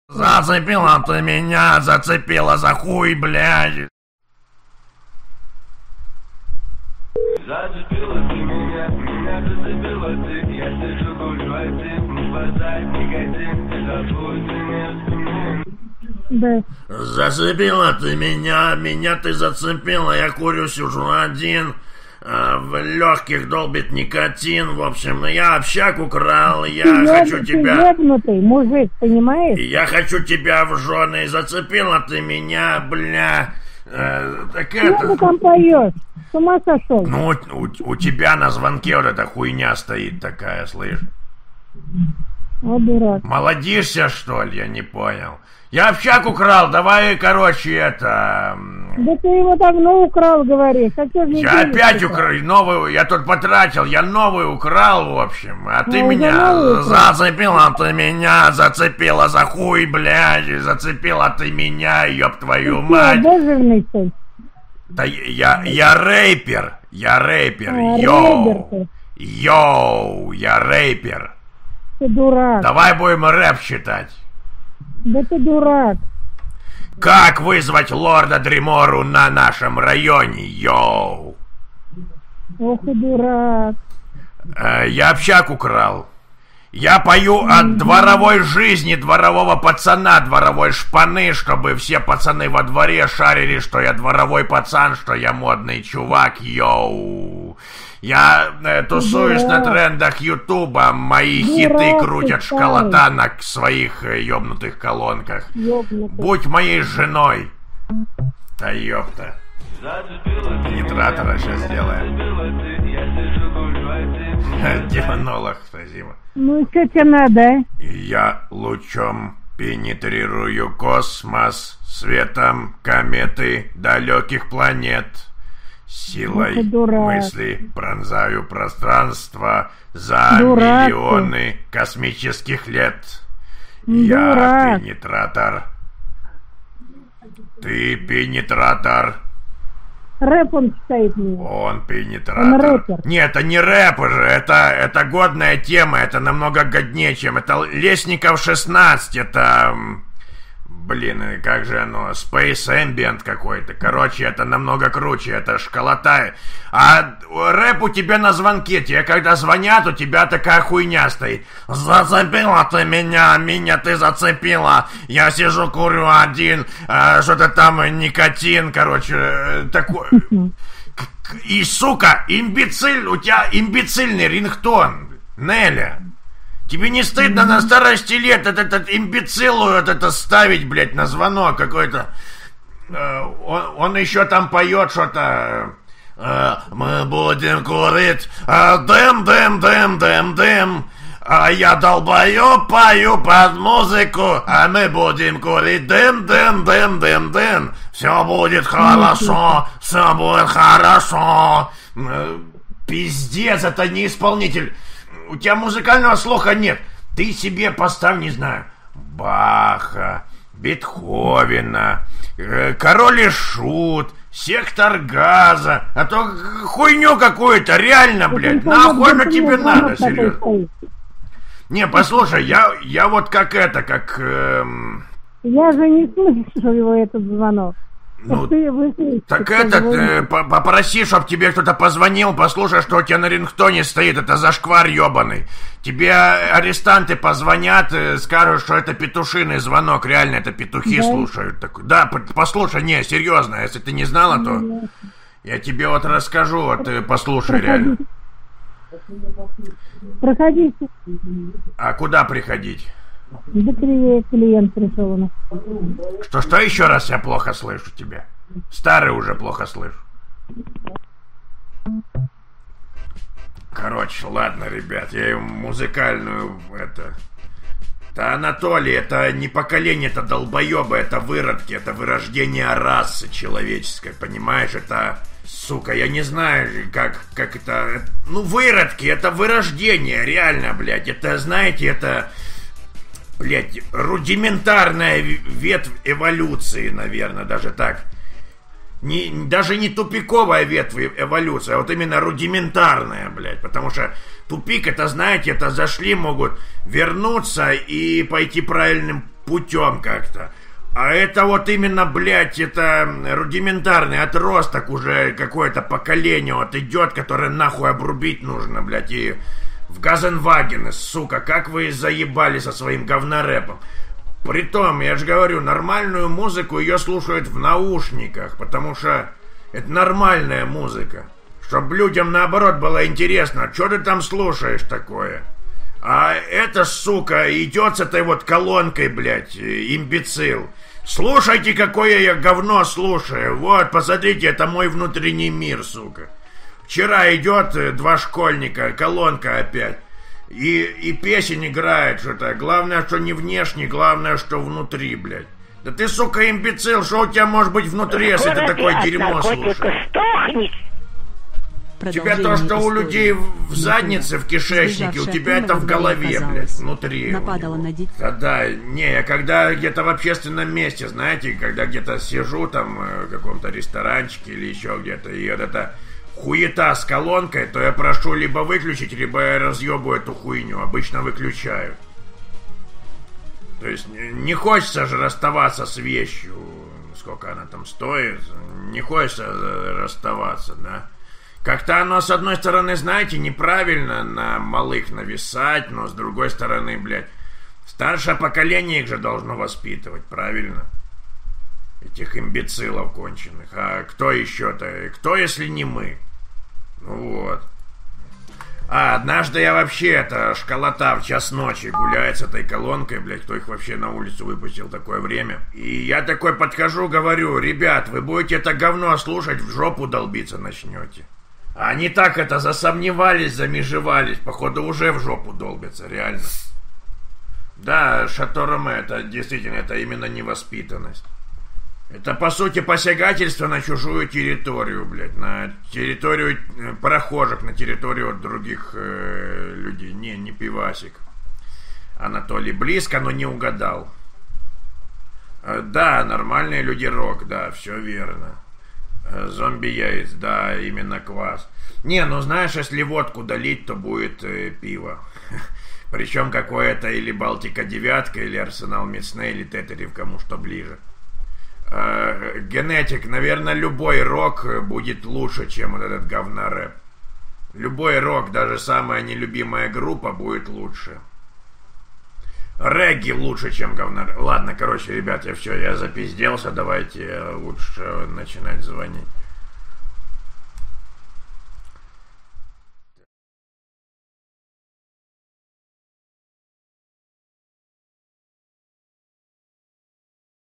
Зацепила ты меня, зацепила за хуй, блядь. Зацепила ты меня, меня зацепила ты. Я сижу, курю один, не спасай никотин. Это твой цемент. Да. Зацепила ты меня, меня ты зацепила. Я курю, сижу один. В легких долбит никотин. В общем, я общак украл. Я хочу тебя... Ты ебнутый мужик, понимаешь? Я хочу тебя в жены. Зацепила ты меня, бля. Так Что это... ты там поешь? С ума сошел? Ну, у тебя на звонке вот эта хуйня стоит такая, слышь. О, дурак. Молодишься, что ли? Я не понял. Я общак украл, давай, короче, это... Да ты его давно украл, говоришь. А что же не Я делаешь опять это? украл, новую, я тут потратил, я новую украл, в общем. А ты Ну, меня за новую украл. зацепила, ты меня зацепила за хуй, блядь. Зацепила ты меня, ёб твою Ты мать. обожженный, что ли? Да я рэпер, рэпер йоу. ты. Йоу, я рэпер. Ты дурак. Давай будем рэп читать. Да ты дурак. Как вызвать лорда Дримору на нашем районе, йоу? Ох и дурак. Я общак украл. Я пою от дворовой жизни дворового пацана, дворовой шпаны, чтобы все пацаны во дворе шарили, что я дворовой пацан, что я модный чувак, йоу. Я тусуюсь на трендах Ютуба, мои хиты Дурак крутят ты школота на своих ёбнутых колонках. Ёбнутый. Будь моей женой. Да ёпта. Зацепила ты Пенетратора меня, сейчас меня сделаем. зацепила ты. Я сижу, курю один. Демонолог, спасибо. Ну, что тебе надо, а? Я лучом пенетрирую космос, светом кометы далеких планет. Силой Ну ты дурак. мысли пронзаю пространство за Дурак ты. миллионы космических лет. Я Дурак. пенетратор. Ты пенетратор. Рэп он читает мне. Он пенетратор. Он рэпер. Нет, это не рэп уже, это годная тема, это намного годнее, чем это Лесников 16, это... Блин, как же оно, Space Ambient какой-то. Короче, это намного круче, это школота. А рэп у тебя на звонке, тебе когда звонят, у тебя такая хуйня стоит. Зацепила ты меня, меня ты зацепила. Я сижу, курю один, что-то там никотин, короче, такой. И, сука, имбециль, у тебя имбецильный рингтон, Неля. Тебе не стыдно на старости лет этот имбецилу это ставить, блядь, на звонок какой-то? Он еще там поет что-то. Мы будем курить дым. А я долбоёб пою под музыку, а мы будем курить дым. Все будет хорошо, все будет хорошо. Пиздец, это не исполнитель. У тебя музыкального слуха нет. Ты себе поставь, не знаю, Баха, Бетховена, Король и Шут, Сектор Газа. А то хуйню какую-то, реально, блядь. Нахуй оно тебе надо, серьезно. Не, послушай, я вот как это, как... Я же не слышу его этот звонок. Ну, Вы слышите, так кто этот, звонит. попроси, чтоб тебе кто-то позвонил, послушай, что у тебя на рингтоне стоит, это зашквар ебаный. Тебе арестанты позвонят, скажут, что это петушиный звонок, реально, это петухи слушают. Такой. Да, послушай, не, серьезно, если ты не знала, то я тебе вот расскажу, вот послушай, реально. Проходите. А куда приходить? Да клиент пришел у нас. Что еще раз я плохо слышу тебя? Старый уже плохо слышу. Короче, ладно, ребят, я им музыкальную, это Анатолий, это не поколение, это долбоебы, это выродки, это вырождение расы человеческой, понимаешь, это... Сука, я не знаю, как это... Ну, выродки, это вырождение, реально, блядь, это, знаете, это... Блять, рудиментарная ветвь эволюции, наверное, даже так. Даже не тупиковая ветвь эволюции, а вот именно рудиментарная, блядь. Потому что тупик, это, знаете, это зашли, могут вернуться и пойти правильным путем как-то. А это вот именно, блядь, это рудиментарный отросток уже какое-то поколение вот идет, которое нахуй обрубить нужно, блядь, и в Газенвагены, сука, как вы заебали со своим говнорэпом. Притом, я же говорю, нормальную музыку ее слушают в наушниках, потому что это нормальная музыка. Чтоб людям, наоборот, было интересно, что ты там слушаешь такое? А эта, сука, идет с этой вот колонкой, блядь, имбецил. Слушайте, какое я говно слушаю. Вот, посмотрите, это мой внутренний мир, сука. Вчера идет два школьника, колонка опять. И песень играет что-то. Главное, что не внешне, главное, что внутри, блядь. Да ты, сука, имбецил, что у тебя может быть внутри, если ты такое дерьмо слушаешь? У тебя то, что у людей в заднице, в кишечнике, у тебя это в голове, блядь, внутри. Да, не, я когда где-то в общественном месте, знаете, когда где-то сижу там в каком-то ресторанчике или еще где-то, и вот это хуета с колонкой, то я прошу либо выключить, либо я разъебу эту хуйню. Обычно выключаю. То есть не хочется же расставаться с вещью. Сколько она там стоит. Не хочется расставаться, да. Как-то оно, с одной стороны, знаете, неправильно на малых нависать, но с другой стороны, блядь, старшее поколение их же должно воспитывать, правильно? Этих имбецилов конченых. А кто еще-то? Кто, если не мы? Ну вот. А однажды я вообще, это школота в час ночи гуляет с этой колонкой, блядь, кто их вообще на улицу выпустил такое время. И я такой подхожу, говорю: ребят, вы будете это говно слушать, в жопу долбиться начнете. А они так это засомневались, замежевались, походу уже в жопу долбятся, реально. Да, Шато Роме, это действительно, это именно невоспитанность. Это, по сути, посягательство на чужую территорию, блядь, на территорию прохожих, на территорию других людей. Не пивасик. Анатолий близко, но не угадал. Да, нормальные люди рок, да, все верно. Зомби яиц, да, именно квас. Не, ну знаешь, если водку долить, то будет пиво. Причем какое-то или Балтика девятка, или Арсенал Мицне, или Тетерев, кому что ближе. Генетик, наверное, любой рок будет лучше, чем вот этот говнорэп. Любой рок, даже самая нелюбимая группа, будет лучше. Регги лучше, чем говнорэп. Ладно, короче, ребят, я запизделся. Давайте лучше начинать звонить.